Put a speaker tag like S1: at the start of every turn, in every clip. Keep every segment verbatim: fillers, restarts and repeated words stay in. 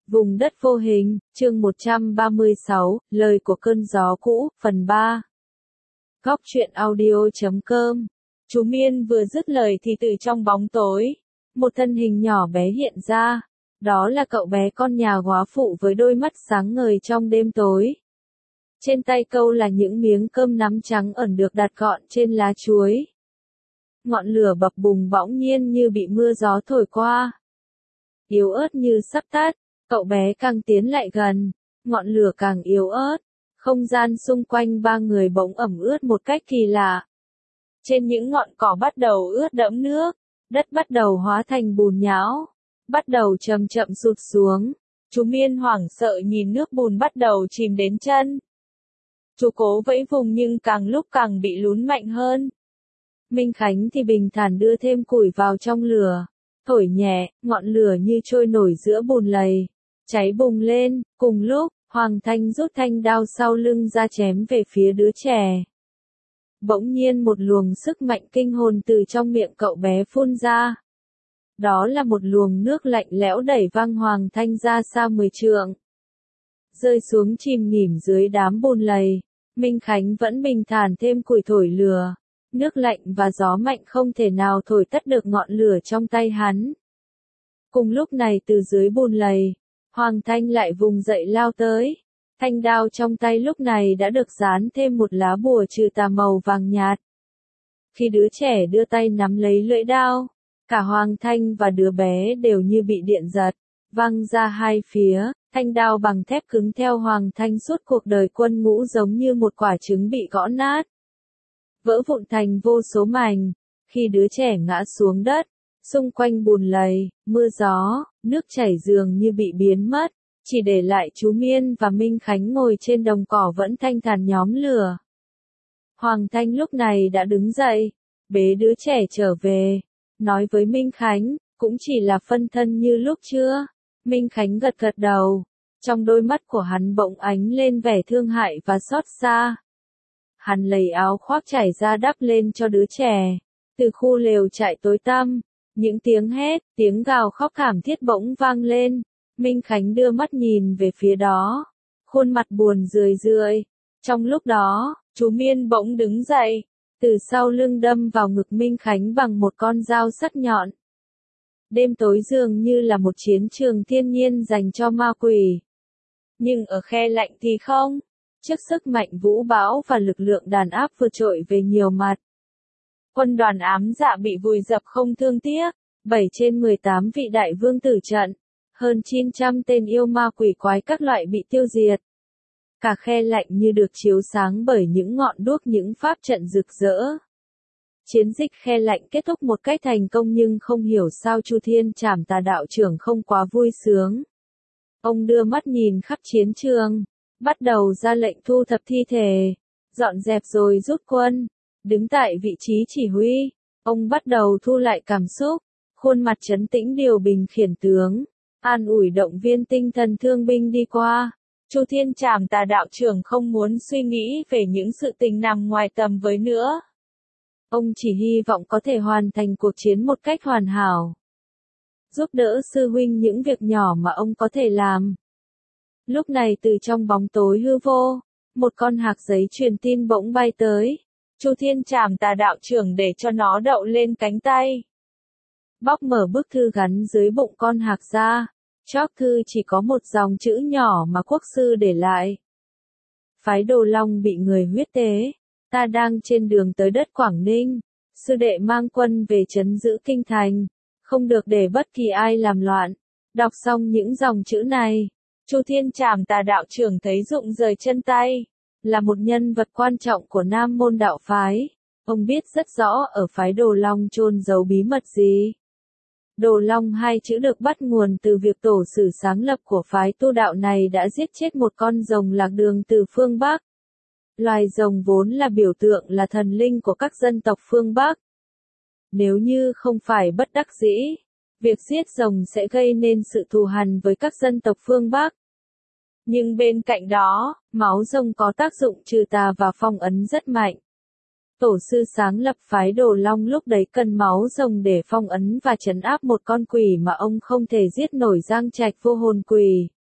S1: Vùng đất vô hình, chương một trăm ba mươi sáu, lời của cơn gió cũ, phần ba. Góc truyện audio chấm com. Chú Miên vừa dứt lời thì từ trong bóng tối, một thân hình nhỏ bé hiện ra. Đó là cậu bé con nhà góa phụ với đôi mắt sáng ngời trong đêm tối. Trên tay cậu là những miếng cơm nắm trắng ẩn được đặt gọn trên lá chuối. Ngọn lửa bập bùng bỗng nhiên như bị mưa gió thổi qua. Yếu ớt như sắp tắt. Cậu bé càng tiến lại gần, ngọn lửa càng yếu ớt, không gian xung quanh ba người bỗng ẩm ướt một cách kỳ lạ. Trên những ngọn cỏ bắt đầu ướt đẫm nước, đất bắt đầu hóa thành bùn nhão, bắt đầu chậm chậm sụt xuống. Chú Miên hoảng sợ nhìn nước bùn bắt đầu chìm đến chân. Chú cố vẫy vùng nhưng càng lúc càng bị lún mạnh hơn. Minh Khánh thì bình thản đưa thêm củi vào trong lửa, thổi nhẹ, ngọn lửa như trôi nổi giữa bùn lầy. Cháy bùng lên, cùng lúc, Hoàng Thanh rút thanh đao sau lưng ra chém về phía đứa trẻ. Bỗng nhiên một luồng sức mạnh kinh hồn từ trong miệng cậu bé phun ra. Đó là một luồng nước lạnh lẽo đẩy văng Hoàng Thanh ra xa mười trượng. Rơi xuống chìm nghỉm dưới đám bùn lầy, Minh Khánh vẫn bình thản thêm củi thổi lửa. Nước lạnh và gió mạnh không thể nào thổi tắt được ngọn lửa trong tay hắn. Cùng lúc này từ dưới bùn lầy, Hoàng Thanh lại vùng dậy lao tới. Thanh đao trong tay lúc này đã được dán thêm một lá bùa trừ tà màu vàng nhạt. Khi đứa trẻ đưa tay nắm lấy lưỡi đao, cả Hoàng Thanh và đứa bé đều như bị điện giật, văng ra hai phía. Thanh đao bằng thép cứng theo Hoàng Thanh suốt cuộc đời quân ngũ giống như một quả trứng bị gõ nát, vỡ vụn thành vô số mảnh. Khi đứa trẻ ngã xuống đất, xung quanh bùn lầy, mưa gió, nước chảy dường như bị biến mất, chỉ để lại chú Miên và Minh Khánh ngồi trên đồng cỏ vẫn thanh thản nhóm lửa. Hoàng Thanh lúc này đã đứng dậy, bế đứa trẻ trở về, nói với Minh Khánh, cũng chỉ là phân thân như lúc chưa. Minh Khánh gật gật đầu, trong đôi mắt của hắn bỗng ánh lên vẻ thương hại và xót xa. Hắn lấy áo khoác trải ra đắp lên cho đứa trẻ. Từ khu lều trại tối tăm, những tiếng hét, tiếng gào khóc thảm thiết bỗng vang lên. Minh Khánh đưa mắt nhìn về phía đó, khuôn mặt buồn rười rượi. Trong lúc đó, chú Miên bỗng đứng dậy, từ sau lưng đâm vào ngực Minh Khánh bằng một con dao sắc nhọn. Đêm tối dường như là một chiến trường thiên nhiên dành cho ma quỷ. Nhưng ở khe lạnh thì không. Trước sức mạnh vũ bão và lực lượng đàn áp vượt trội về nhiều mặt, quân đoàn ám dạ bị vùi dập không thương tiếc, bảy trên mười tám vị đại vương tử trận, hơn chín trăm tên yêu ma quỷ quái các loại bị tiêu diệt. Cả khe lạnh như được chiếu sáng bởi những ngọn đuốc những pháp trận rực rỡ. Chiến dịch khe lạnh kết thúc một cách thành công nhưng không hiểu sao Chu Thiên Trảm Tà đạo trưởng không quá vui sướng. Ông đưa mắt nhìn khắp chiến trường, bắt đầu ra lệnh thu thập thi thể, dọn dẹp rồi rút quân. Đứng tại vị trí chỉ huy, ông bắt đầu thu lại cảm xúc, khuôn mặt trấn tĩnh điều bình khiển tướng, an ủi động viên tinh thần thương binh đi qua. Chu Thiên Trảm Tà đạo trưởng không muốn suy nghĩ về những sự tình nằm ngoài tầm với nữa. Ông chỉ hy vọng có thể hoàn thành cuộc chiến một cách hoàn hảo, giúp đỡ sư huynh những việc nhỏ mà ông có thể làm. Lúc này từ trong bóng tối hư vô, một con hạc giấy truyền tin bỗng bay tới. Chu Thiên Trảm Tà đạo trưởng để cho nó đậu lên cánh tay. Bóc mở bức thư gắn dưới bụng con hạc ra. Chóp thư chỉ có một dòng chữ nhỏ mà quốc sư để lại. Phái Đồ Long bị người huyết tế. Ta đang trên đường tới đất Quảng Ninh. Sư đệ mang quân về trấn giữ kinh thành. Không được để bất kỳ ai làm loạn. Đọc xong những dòng chữ này, Chu Thiên Trảm Tà đạo trưởng thấy rụng rời chân tay. Là một nhân vật quan trọng của Nam môn đạo phái, ông biết rất rõ ở phái Đồ Long chôn giấu bí mật gì. Đồ Long hai chữ được bắt nguồn từ việc tổ sử sáng lập của phái tu đạo này đã giết chết một con rồng lạc đường từ phương Bắc. Loài rồng vốn là biểu tượng là thần linh của các dân tộc phương Bắc. Nếu như không phải bất đắc dĩ, việc giết rồng sẽ gây nên sự thù hằn với các dân tộc phương Bắc. Nhưng bên cạnh đó, máu rồng có tác dụng trừ tà và phong ấn rất mạnh. Tổ sư sáng lập phái Đồ Long lúc đấy cần máu rồng để phong ấn và trấn áp một con quỷ mà ông không thể giết nổi, Giang Trạch vô hồn quỷ.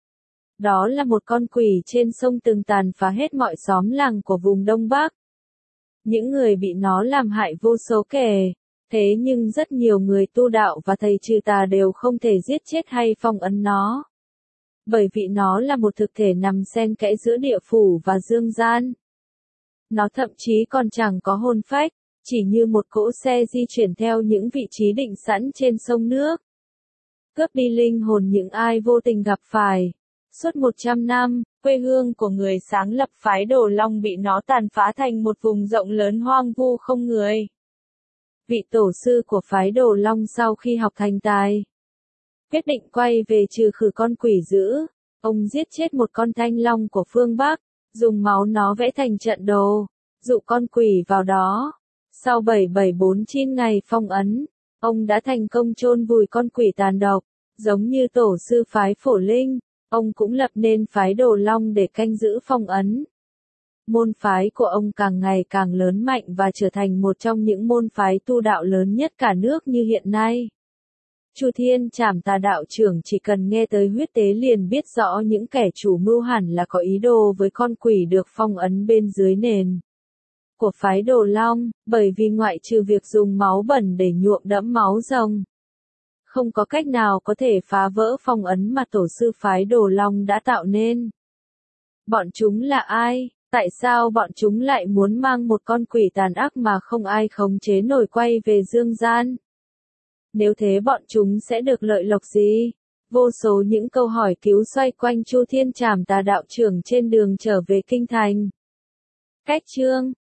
S1: Đó là một con quỷ trên sông từng tàn phá hết mọi xóm làng của vùng Đông Bắc. Những người bị nó làm hại vô số kể. Thế nhưng rất nhiều người tu đạo và thầy trừ tà đều không thể giết chết hay phong ấn nó. Bởi vì nó là một thực thể nằm xen kẽ giữa địa phủ và dương gian. Nó thậm chí còn chẳng có hồn phách, chỉ như một cỗ xe di chuyển theo những vị trí định sẵn trên sông nước. Cướp đi linh hồn những ai vô tình gặp phải. Suốt một trăm năm, quê hương của người sáng lập phái Đồ Long bị nó tàn phá thành một vùng rộng lớn hoang vu không người. Vị tổ sư của phái Đồ Long sau khi học thành tài, quyết định quay về trừ khử con quỷ dữ. Ông giết chết một con thanh long của phương Bắc, dùng máu nó vẽ thành trận đồ, dụ con quỷ vào đó. Sau bảy bảy bốn chín ngày phong ấn, ông đã thành công chôn vùi con quỷ tàn độc. Giống như tổ sư phái Phổ Linh, ông cũng lập nên phái Đồ Long để canh giữ phong ấn. Môn phái của ông càng ngày càng lớn mạnh và trở thành một trong những môn phái tu đạo lớn nhất cả nước như hiện nay. Chu Thiên Trảm Tà đạo trưởng chỉ cần nghe tới huyết tế liền biết rõ những kẻ chủ mưu hẳn là có ý đồ với con quỷ được phong ấn bên dưới nền của phái Đồ Long, bởi vì ngoại trừ việc dùng máu bẩn để nhuộm đẫm máu rồng, không có cách nào có thể phá vỡ phong ấn mà tổ sư phái Đồ Long đã tạo nên. Bọn chúng là ai? Tại sao bọn chúng lại muốn mang một con quỷ tàn ác mà không ai khống chế nổi quay về dương gian? Nếu thế bọn chúng sẽ được lợi lộc gì? Vô số những câu hỏi cứu xoay quanh Chu Thiên Trảm Tà đạo trưởng trên đường trở về kinh thành. Cách chương